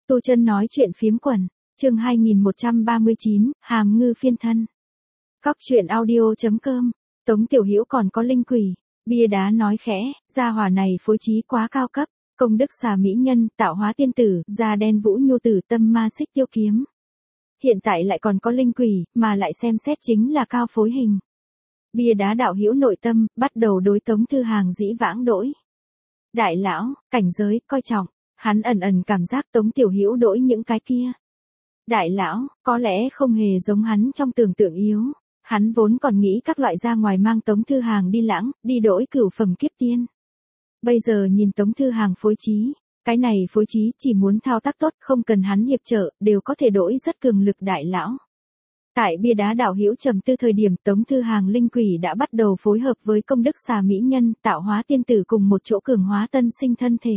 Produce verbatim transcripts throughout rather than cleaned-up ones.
Tu Chân nói chuyện phiếm quần, chương hai nghìn một trăm ba mươi chín, hàm ngư phiên thân. Cóc truyện audio.com, Tống Tiểu Hữu còn có linh quỷ, bia đá nói khẽ, gia hỏa này phối trí quá cao cấp, công đức xà mỹ nhân, tạo hóa tiên tử, da đen vũ nhu tử, tâm ma xích tiêu kiếm. Hiện tại lại còn có linh quỷ, mà lại xem xét chính là cao phối hình. Bia đá đạo hữu nội tâm, bắt đầu đối Tống Thư Hàng dĩ vãng đỗi. Đại lão, cảnh giới, coi trọng, hắn ẩn ẩn cảm giác Tống Tiểu Hữu đỗi những cái kia. Đại lão, có lẽ không hề giống hắn trong tưởng tượng yếu. Hắn vốn còn nghĩ các loại ra ngoài mang Tống Thư Hàng đi lãng, đi đỗi cửu phẩm kiếp tiên. Bây giờ nhìn Tống Thư Hàng phối trí, cái này phối trí chỉ muốn thao tác tốt, không cần hắn hiệp trợ, đều có thể đỗi rất cường lực đại lão. Tại bia đá đạo hữu trầm tư thời điểm, Tống Thư Hàng linh quỷ đã bắt đầu phối hợp với công đức xà mỹ nhân, tạo hóa tiên tử cùng một chỗ cường hóa tân sinh thân thể.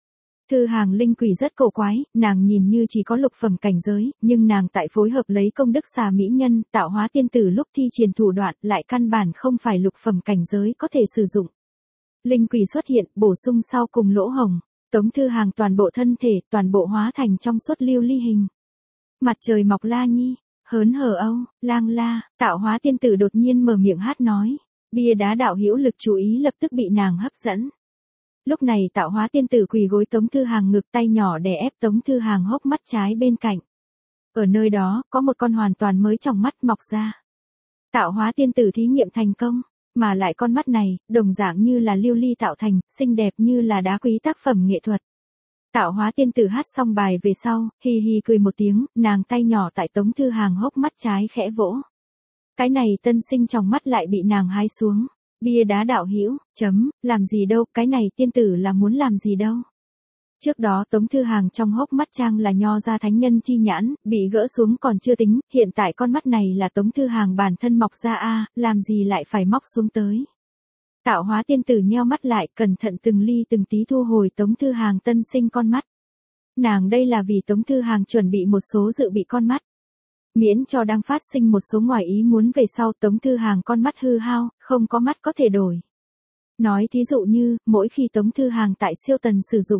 Thư Hàng linh quỷ rất cổ quái, nàng nhìn như chỉ có lục phẩm cảnh giới, nhưng nàng tại phối hợp lấy công đức xà mỹ nhân, tạo hóa tiên tử lúc thi triển thủ đoạn lại căn bản không phải lục phẩm cảnh giới có thể sử dụng. Linh quỷ xuất hiện, bổ sung sau cùng lỗ hồng, Tống Thư Hàng toàn bộ thân thể, toàn bộ hóa thành trong suốt lưu ly hình. Mặt trời mọc la nhi, hớn hở âu, lang la, tạo hóa tiên tử đột nhiên mở miệng hát nói, bia đá đạo hữu lực chú ý lập tức bị nàng hấp dẫn. Lúc này tạo hóa tiên tử quỳ gối Tống Thư Hàng ngực, tay nhỏ đè ép Tống Thư Hàng hốc mắt trái bên cạnh. Ở nơi đó, có một con hoàn toàn mới trong mắt mọc ra. Tạo hóa tiên tử thí nghiệm thành công, mà lại con mắt này, đồng dạng như là lưu ly tạo thành, xinh đẹp như là đá quý tác phẩm nghệ thuật. Tạo hóa tiên tử hát xong bài về sau, hi hi cười một tiếng, nàng tay nhỏ tại Tống Thư Hàng hốc mắt trái khẽ vỗ. Cái này tân sinh trong mắt lại bị nàng hái xuống. Bia đá đạo hữu, chấm, làm gì đâu, cái này tiên tử là muốn làm gì đâu. Trước đó Tống Thư Hàng trong hốc mắt trang là nho ra thánh nhân chi nhãn, bị gỡ xuống còn chưa tính, hiện tại con mắt này là Tống Thư Hàng bản thân mọc ra a, làm gì lại phải móc xuống tới. Tạo hóa tiên tử nheo mắt lại, cẩn thận từng ly từng tí thu hồi Tống Thư Hàng tân sinh con mắt. Nàng đây là vì Tống Thư Hàng chuẩn bị một số dự bị con mắt. Miễn cho đang phát sinh một số ngoài ý muốn về sau Tống Thư Hàng con mắt hư hao, không có mắt có thể đổi. Nói thí dụ như, mỗi khi Tống Thư Hàng tại siêu tần sử dụng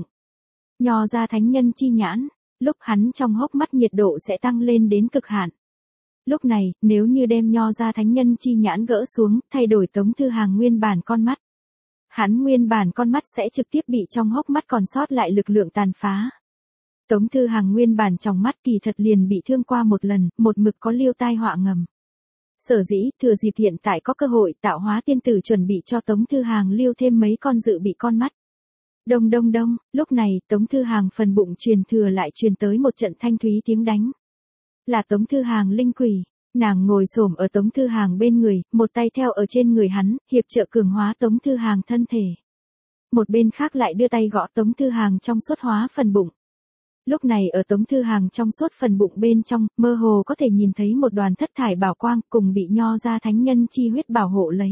nho ra thánh nhân chi nhãn, lúc hắn trong hốc mắt nhiệt độ sẽ tăng lên đến cực hạn. Lúc này, nếu như đem nho ra thánh nhân chi nhãn gỡ xuống, thay đổi Tống Thư Hàng nguyên bản con mắt. Hắn nguyên bản con mắt sẽ trực tiếp bị trong hốc mắt còn sót lại lực lượng tàn phá. Tống Thư Hàng nguyên bản trong mắt kỳ thật liền bị thương qua một lần, một mực có liêu tai họa ngầm. Sở dĩ, thừa dịp hiện tại có cơ hội, tạo hóa tiên tử chuẩn bị cho Tống Thư Hàng liêu thêm mấy con dự bị con mắt. Đông đông đông, lúc này, Tống Thư Hàng phần bụng truyền thừa lại truyền tới một trận thanh thúy tiếng đánh. Là Tống Thư Hàng linh quỷ, nàng ngồi xổm ở Tống Thư Hàng bên người, một tay theo ở trên người hắn, hiệp trợ cường hóa Tống Thư Hàng thân thể. Một bên khác lại đưa tay gõ Tống Thư Hàng trong suốt hóa phần bụng. Lúc này ở Tống Thư Hàng trong suốt phần bụng bên trong, mơ hồ có thể nhìn thấy một đoàn thất thải bảo quang cùng bị nho ra thánh nhân chi huyết bảo hộ lấy.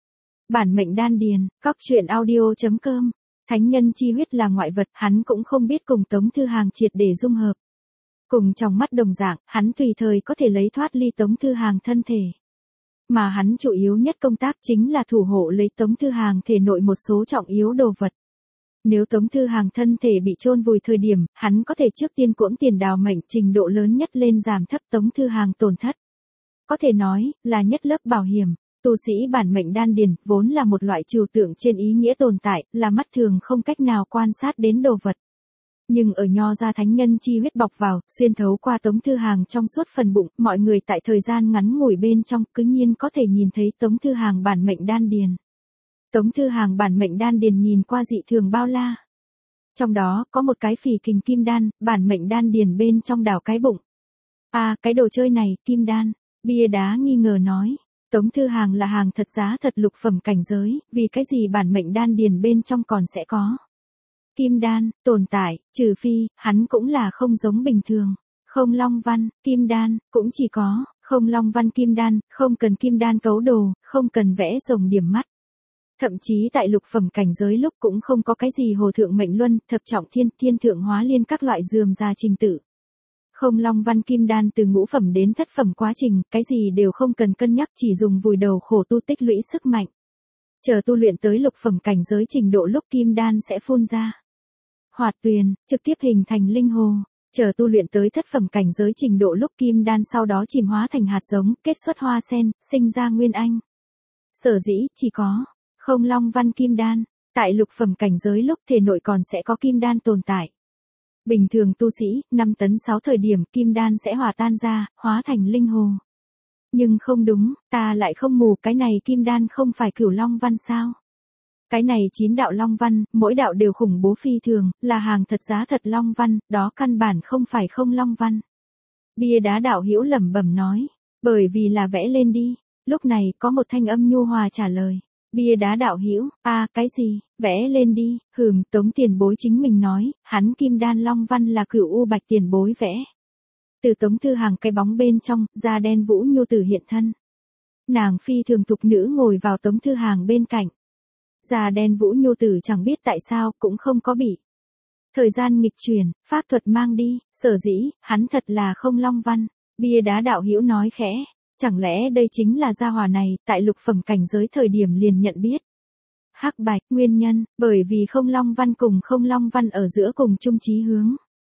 Bản mệnh đan điền, cóc truyện audio.com, thánh nhân chi huyết là ngoại vật, hắn cũng không biết cùng Tống Thư Hàng triệt để dung hợp. Cùng trong mắt đồng dạng, hắn tùy thời có thể lấy thoát ly Tống Thư Hàng thân thể. Mà hắn chủ yếu nhất công tác chính là thủ hộ lấy Tống Thư Hàng thể nội một số trọng yếu đồ vật. Nếu Tống Thư Hàng thân thể bị chôn vùi thời điểm, hắn có thể trước tiên cuỗng tiền đào mệnh trình độ lớn nhất lên giảm thấp Tống Thư Hàng tổn thất. Có thể nói, là nhất lớp bảo hiểm. Tu sĩ bản mệnh đan điền, vốn là một loại trừu tượng trên ý nghĩa tồn tại, là mắt thường không cách nào quan sát đến đồ vật. Nhưng ở nho ra thánh nhân chi huyết bọc vào, xuyên thấu qua Tống Thư Hàng trong suốt phần bụng, mọi người tại thời gian ngắn ngủi bên trong, cứ nhiên có thể nhìn thấy Tống Thư Hàng bản mệnh đan điền. Tống Thư Hàng bản mệnh đan điền nhìn qua dị thường bao la. Trong đó, có một cái phỉ kình kim đan, bản mệnh đan điền bên trong đảo cái bụng. À, cái đồ chơi này, kim đan, bia đá nghi ngờ nói. Tống Thư Hàng là hàng thật giá thật lục phẩm cảnh giới, vì cái gì bản mệnh đan điền bên trong còn sẽ có kim đan, tồn tại, trừ phi, hắn cũng là không giống bình thường. Không long văn, kim đan, cũng chỉ có, không long văn kim đan, không cần kim đan cấu đồ, không cần vẽ rồng điểm mắt. Thậm chí tại lục phẩm cảnh giới lúc cũng không có cái gì hồ thượng mệnh luân, thập trọng thiên, thiên thượng hóa liên các loại dườm ra trình tự. Không long văn kim đan từ ngũ phẩm đến thất phẩm quá trình, cái gì đều không cần cân nhắc, chỉ dùng vùi đầu khổ tu tích lũy sức mạnh. Chờ tu luyện tới lục phẩm cảnh giới trình độ lúc kim đan sẽ phun ra hoạt tuyền, trực tiếp hình thành linh hồ. Chờ tu luyện tới thất phẩm cảnh giới trình độ lúc kim đan sau đó chìm hóa thành hạt giống, kết xuất hoa sen, sinh ra nguyên anh. Sở dĩ, chỉ có không long văn kim đan, tại lục phẩm cảnh giới lúc thể nội còn sẽ có kim đan tồn tại. Bình thường tu sĩ, năm tấn sáu thời điểm kim đan sẽ hòa tan ra, hóa thành linh hồ. Nhưng không đúng, ta lại không mù, cái này kim đan không phải cửu long văn sao? Cái này chín đạo long văn, mỗi đạo đều khủng bố phi thường, là hàng thật giá thật long văn, đó căn bản không phải không long văn. Bia đá đạo hữu lẩm bẩm nói, bởi vì là vẽ lên đi. Lúc này có một thanh âm nhu hòa trả lời. Bia đá đạo hữu, a à, cái gì, vẽ lên đi, hừm, Tống tiền bối chính mình nói, hắn kim đan long văn là cửu u bạch tiền bối vẽ. Từ Tống Thư Hàng cái bóng bên trong, da đen Vũ Nhu Tử hiện thân. Nàng phi thường tục nữ ngồi vào Tống Thư Hàng bên cạnh. Da đen Vũ Nhu Tử chẳng biết tại sao cũng không có bị. Thời gian nghịch chuyển, pháp thuật mang đi, sở dĩ, hắn thật là không long văn. Bia đá đạo hữu nói khẽ. Chẳng lẽ đây chính là gia hỏa này, tại lục phẩm cảnh giới thời điểm liền nhận biết. Hắc bạch, nguyên nhân, bởi vì không long văn cùng không long văn ở giữa cùng chung chí hướng.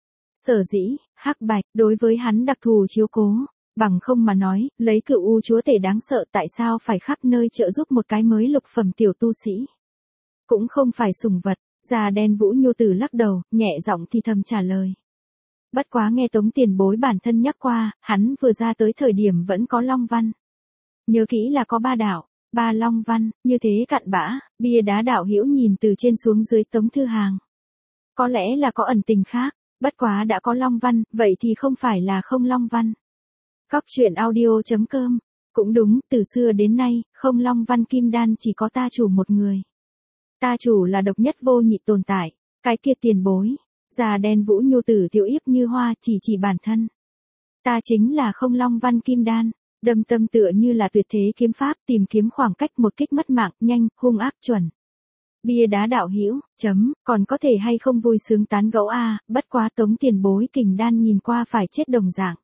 Sở dĩ, hắc bạch, đối với hắn đặc thù chiếu cố, bằng không mà nói, lấy cựu u chúa tể đáng sợ tại sao phải khắp nơi trợ giúp một cái mới lục phẩm tiểu tu sĩ. Cũng không phải sùng vật, da đen Vũ Nhu Tử lắc đầu, nhẹ giọng thì thầm trả lời. Bất quá nghe Tống tiền bối bản thân nhắc qua, hắn vừa ra tới thời điểm vẫn có long văn. Nhớ kỹ là có ba đạo, ba long văn, như thế cặn bã, bia đá đạo hữu nhìn từ trên xuống dưới Tống Thư Hàng. Có lẽ là có ẩn tình khác, bất quá đã có long văn, vậy thì không phải là không long văn. Cóc truyện audio chấm com, cũng đúng, từ xưa đến nay, không long văn kim đan chỉ có ta chủ một người. Ta chủ là độc nhất vô nhị tồn tại, cái kia tiền bối. Da đen Vũ Nhu Tử tiểu yếp như hoa chỉ chỉ bản thân. Ta chính là không long văn kim đan, đâm tâm tựa như là tuyệt thế kiếm pháp tìm kiếm khoảng cách một kích mất mạng, nhanh, hung ác chuẩn. Bia đá đạo hữu, chấm, còn có thể hay không vui sướng tán gẫu a, bất quá Tống tiền bối kình đan nhìn qua phải chết đồng dạng.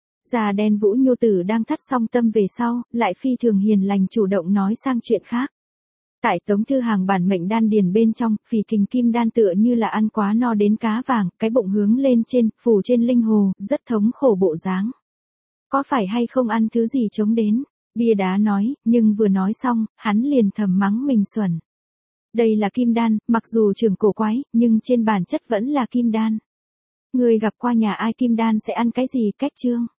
Da đen Vũ Nhu Tử đang thắt xong tâm về sau, lại phi thường hiền lành chủ động nói sang chuyện khác. Tại Tống Thư Hàng bản mệnh đan điền bên trong, phì kình kim đan tựa như là ăn quá no đến cá vàng, cái bụng hướng lên trên, phủ trên linh hồ, rất thống khổ bộ dáng. Có phải hay không ăn thứ gì chống đến? Bia đá nói, nhưng vừa nói xong, hắn liền thầm mắng mình xuẩn. Đây là kim đan, mặc dù trường cổ quái, nhưng trên bản chất vẫn là kim đan. Người gặp qua nhà ai kim đan sẽ ăn cái gì, cách chương?